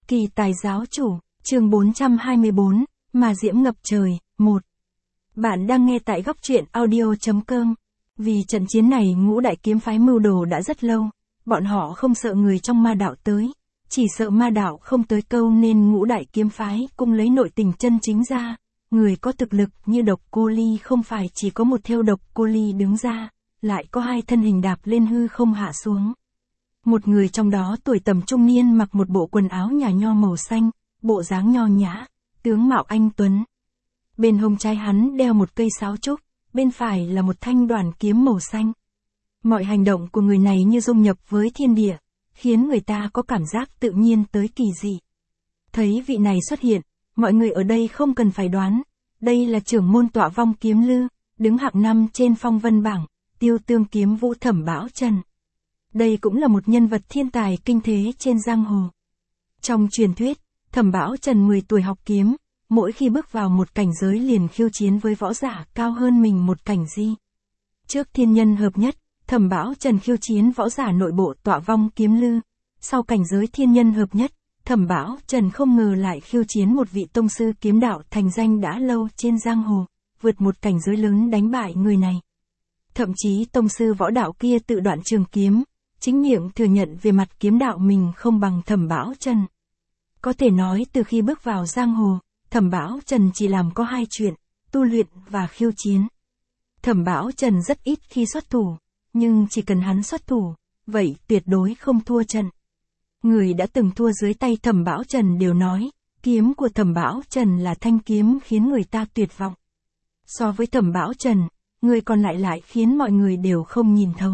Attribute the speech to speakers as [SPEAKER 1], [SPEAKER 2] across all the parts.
[SPEAKER 1] Kỳ tài giáo chủ, chương 424, mà diễm ngập trời, 1. Bạn đang nghe tại góc truyện audio.com. Vì trận chiến này ngũ đại kiếm phái mưu đồ đã rất lâu, bọn họ không sợ người trong ma đạo tới, chỉ sợ ma đạo không tới câu nên ngũ đại kiếm phái cũng lấy nội tình chân chính ra. Người có thực lực như Độc Cô Ly không phải chỉ có một theo Độc Cô Ly đứng ra, lại có hai thân hình đạp lên hư không hạ xuống. Một người trong đó tuổi tầm trung niên mặc một bộ quần áo nhà nho màu xanh, bộ dáng nho nhã, tướng mạo anh tuấn. Bên hông trái hắn đeo một cây sáo trúc, bên phải là một thanh đoàn kiếm màu xanh. Mọi hành động của người này như dung nhập với thiên địa, khiến người ta có cảm giác tự nhiên tới kỳ dị. Thấy vị này xuất hiện, mọi người ở đây không cần phải đoán, đây là trưởng môn Tọa Vong Kiếm Lư, đứng hạng 5 trên phong vân bảng, Tiêu Tương Kiếm Vũ Thẩm Bão Trần. Đây cũng là một nhân vật thiên tài kinh thế trên giang hồ. Trong truyền thuyết, Thẩm Bão Trần 10 tuổi học kiếm, mỗi khi bước vào một cảnh giới liền khiêu chiến với võ giả cao hơn mình một cảnh di. Trước thiên nhân hợp nhất, Thẩm Bão Trần khiêu chiến võ giả nội bộ Tọa Vong Kiếm Lư. Sau cảnh giới thiên nhân hợp nhất, Thẩm Bão Trần không ngờ lại khiêu chiến một vị tông sư kiếm đạo thành danh đã lâu trên giang hồ, vượt một cảnh giới lớn đánh bại người này. Thậm chí tông sư võ đạo kia tự đoạn trường kiếm, chính miệng thừa nhận về mặt kiếm đạo mình không bằng Thẩm Bão Trần. Có thể nói từ khi bước vào giang hồ, Thẩm Bão Trần chỉ làm có hai chuyện, tu luyện và khiêu chiến. Thẩm Bão Trần rất ít khi xuất thủ, nhưng chỉ cần hắn xuất thủ, vậy tuyệt đối không thua trận. Người đã từng thua dưới tay Thẩm Bão Trần đều nói, kiếm của Thẩm Bão Trần là thanh kiếm khiến người ta tuyệt vọng. So với Thẩm Bão Trần, người còn lại khiến mọi người đều không nhìn thấu.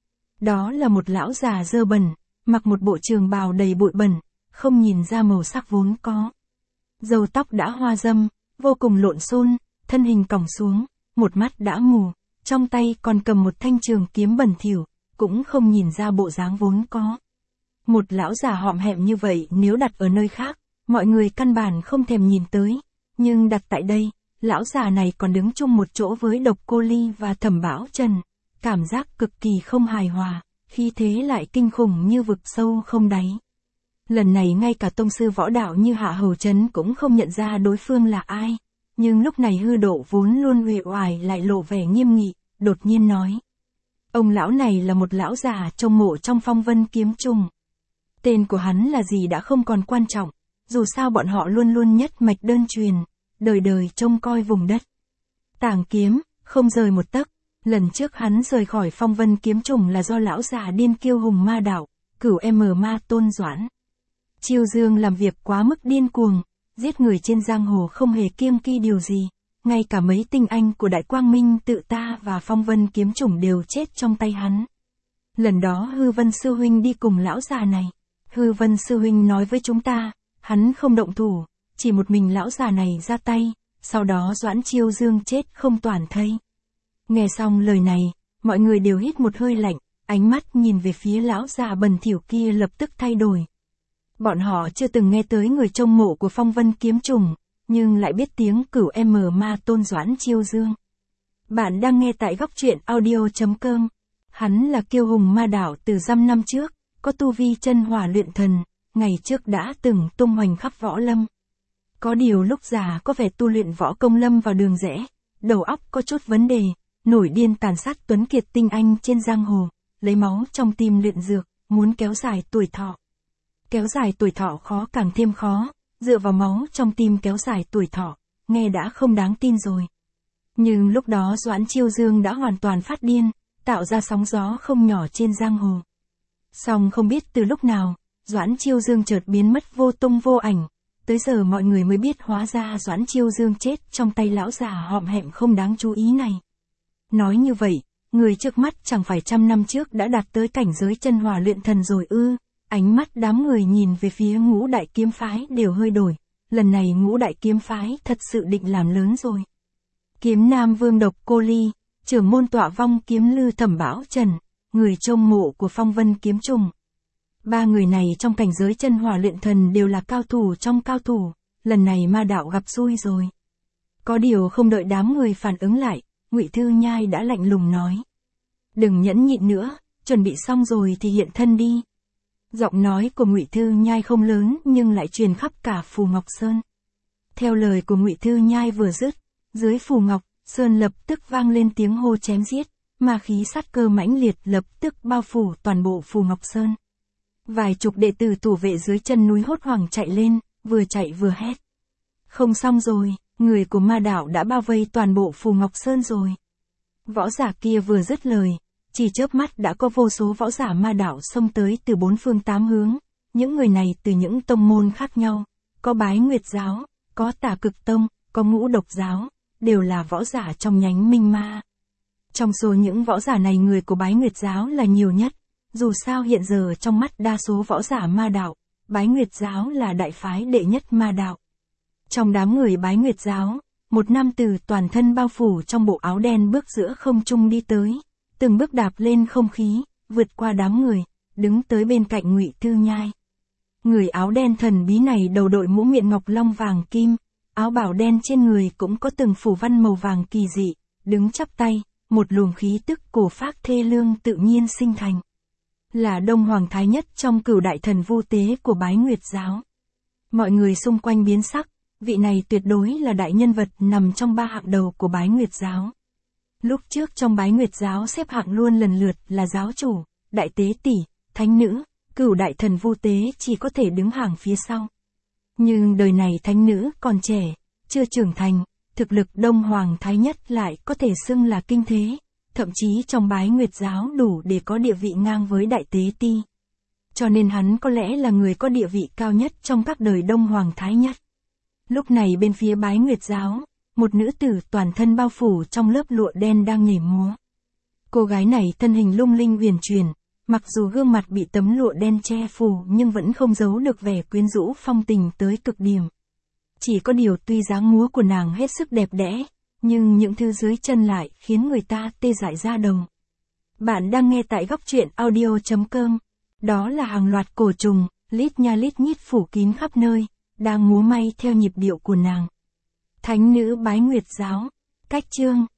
[SPEAKER 1] Đó là một lão già dơ bẩn, mặc một bộ trường bào đầy bụi bẩn, không nhìn ra màu sắc vốn có. Râu tóc đã hoa râm, vô cùng lộn xộn, thân hình còng xuống, một mắt đã mù, trong tay còn cầm một thanh trường kiếm bẩn thỉu, cũng không nhìn ra bộ dáng vốn có. Một lão già hõm hẹm như vậy nếu đặt ở nơi khác, mọi người căn bản không thèm nhìn tới, nhưng đặt tại đây, lão già này còn đứng chung một chỗ với Độc Cô Ly và Thẩm Bão Trần, cảm giác cực kỳ không hài hòa, khí thế lại kinh khủng như vực sâu không đáy. Lần này ngay cả tông sư võ đạo như Hạ Hầu Trấn cũng không nhận ra đối phương là ai, nhưng lúc này hư độ vốn luôn uể oải lại lộ vẻ nghiêm nghị, đột nhiên nói. Ông lão này là một lão già trông mộ trong phong vân kiếm trùng. Tên của hắn là gì đã không còn quan trọng, dù sao bọn họ luôn luôn nhất mạch đơn truyền, đời đời trông coi vùng đất. Tảng kiếm, không rời một tấc, lần trước hắn rời khỏi phong vân kiếm trùng là do lão già điên kiêu hùng ma đạo, Cửu Ma Tôn Doãn. Chiêu Dương làm việc quá mức điên cuồng, giết người trên giang hồ không hề kiêng kỵ điều gì, ngay cả mấy tinh anh của Đại Quang Minh Tự Ta và phong vân kiếm trùng đều chết trong tay hắn. Lần đó Hư Vân Sư Huynh đi cùng lão già này. Hư Vân Sư Huynh nói với chúng ta, hắn không động thủ, chỉ một mình lão già này ra tay, sau đó Doãn Chiêu Dương chết không toàn thây. Nghe xong lời này, mọi người đều hít một hơi lạnh, ánh mắt nhìn về phía lão già bẩn thỉu kia lập tức thay đổi. Bọn họ chưa từng nghe tới người trông mộ của phong vân kiếm trùng, nhưng lại biết tiếng Cửu Ma Tôn Doãn Chiêu Dương. Bạn đang nghe tại góc truyện audio.com. Hắn là kiêu hùng ma đạo từ dăm năm trước, có tu vi chân hỏa luyện thần, ngày trước đã từng tung hoành khắp võ lâm. Có điều lúc già có vẻ tu luyện võ công lâm vào đường rẽ, đầu óc có chút vấn đề, nổi điên tàn sát tuấn kiệt tinh anh trên giang hồ, lấy máu trong tim luyện dược, muốn kéo dài tuổi thọ. Kéo dài tuổi thọ khó càng thêm khó, dựa vào máu trong tim kéo dài tuổi thọ, nghe đã không đáng tin rồi. Nhưng lúc đó Doãn Chiêu Dương đã hoàn toàn phát điên, tạo ra sóng gió không nhỏ trên giang hồ. Song không biết từ lúc nào, Doãn Chiêu Dương chợt biến mất vô tung vô ảnh, tới giờ mọi người mới biết hóa ra Doãn Chiêu Dương chết trong tay lão già hõm hẹm không đáng chú ý này. Nói như vậy, người trước mắt chẳng phải trăm năm trước đã đạt tới cảnh giới chân hỏa luyện thần rồi ư? Ánh mắt đám người nhìn về phía ngũ đại kiếm phái đều hơi đổi, lần này ngũ đại kiếm phái thật sự định làm lớn rồi. Kiếm Nam Vương Độc Cô Ly, trưởng môn Tọa Vong Kiếm Lư Thẩm Bão Trần, người trông mộ của phong vân kiếm trùng. Ba người này trong cảnh giới chân hỏa luyện thần đều là cao thủ trong cao thủ, lần này ma đạo gặp xui rồi. Có điều không đợi đám người phản ứng lại, Ngụy Thư Nhai đã lạnh lùng nói. Đừng nhẫn nhịn nữa, chuẩn bị xong rồi thì hiện thân đi. Giọng nói của Ngụy Thư Nhai không lớn nhưng lại truyền khắp cả Phù Ngọc Sơn. Theo lời của Ngụy Thư Nhai vừa dứt, dưới Phù Ngọc Sơn lập tức vang lên tiếng hô chém giết, ma khí sát cơ mãnh liệt lập tức bao phủ toàn bộ Phù Ngọc Sơn. Vài chục đệ tử thủ vệ dưới chân núi hốt hoảng chạy lên, vừa chạy vừa hét. Không xong rồi, người của ma đạo đã bao vây toàn bộ Phù Ngọc Sơn rồi. Võ giả kia vừa dứt lời, chỉ chớp mắt đã có vô số võ giả ma đạo xông tới từ bốn phương tám hướng, những người này từ những tông môn khác nhau, có Bái Nguyệt giáo, có Tà Cực tông, có Ngũ Độc giáo, đều là võ giả trong nhánh Minh Ma. Trong số những võ giả này người của Bái Nguyệt giáo là nhiều nhất, dù sao hiện giờ trong mắt đa số võ giả ma đạo, Bái Nguyệt giáo là đại phái đệ nhất ma đạo. Trong đám người Bái Nguyệt giáo, một nam tử toàn thân bao phủ trong bộ áo đen bước giữa không trung đi tới, từng bước đạp lên không khí, vượt qua đám người, đứng tới bên cạnh Ngụy Thư Nhai. Người áo đen thần bí này đầu đội mũ miệng ngọc long vàng kim, áo bào đen trên người cũng có từng phủ văn màu vàng kỳ dị, đứng chắp tay, một luồng khí tức cổ phác thê lương tự nhiên sinh thành. Là Đông Hoàng Thái Nhất trong Cửu Đại Thần Vu Tế của Bái Nguyệt giáo. Mọi người xung quanh biến sắc, vị này tuyệt đối là đại nhân vật nằm trong ba hạng đầu của Bái Nguyệt giáo. Lúc trước trong Bái Nguyệt giáo xếp hạng luôn lần lượt là giáo chủ, đại tế tỷ, thánh nữ, Cửu Đại Thần Vu Tế chỉ có thể đứng hàng phía sau. Nhưng đời này thánh nữ còn trẻ, chưa trưởng thành, thực lực Đông Hoàng Thái Nhất lại có thể xưng là kinh thế, thậm chí trong Bái Nguyệt giáo đủ để có địa vị ngang với đại tế ti. Cho nên hắn có lẽ là người có địa vị cao nhất trong các đời Đông Hoàng Thái Nhất. Lúc này bên phía Bái Nguyệt giáo, một nữ tử toàn thân bao phủ trong lớp lụa đen đang nhảy múa. Cô gái này thân hình lung linh huyền chuyển, mặc dù gương mặt bị tấm lụa đen che phủ nhưng vẫn không giấu được vẻ quyến rũ phong tình tới cực điểm. Chỉ có điều tuy dáng múa của nàng hết sức đẹp đẽ, nhưng những thứ dưới chân lại khiến người ta tê dại da đầu. Bạn đang nghe tại góc truyện audio.com. Đó là hàng loạt cổ trùng, lít nha lít nhít phủ kín khắp nơi, đang múa may theo nhịp điệu của nàng. Thánh nữ Bái Nguyệt giáo. Cách chương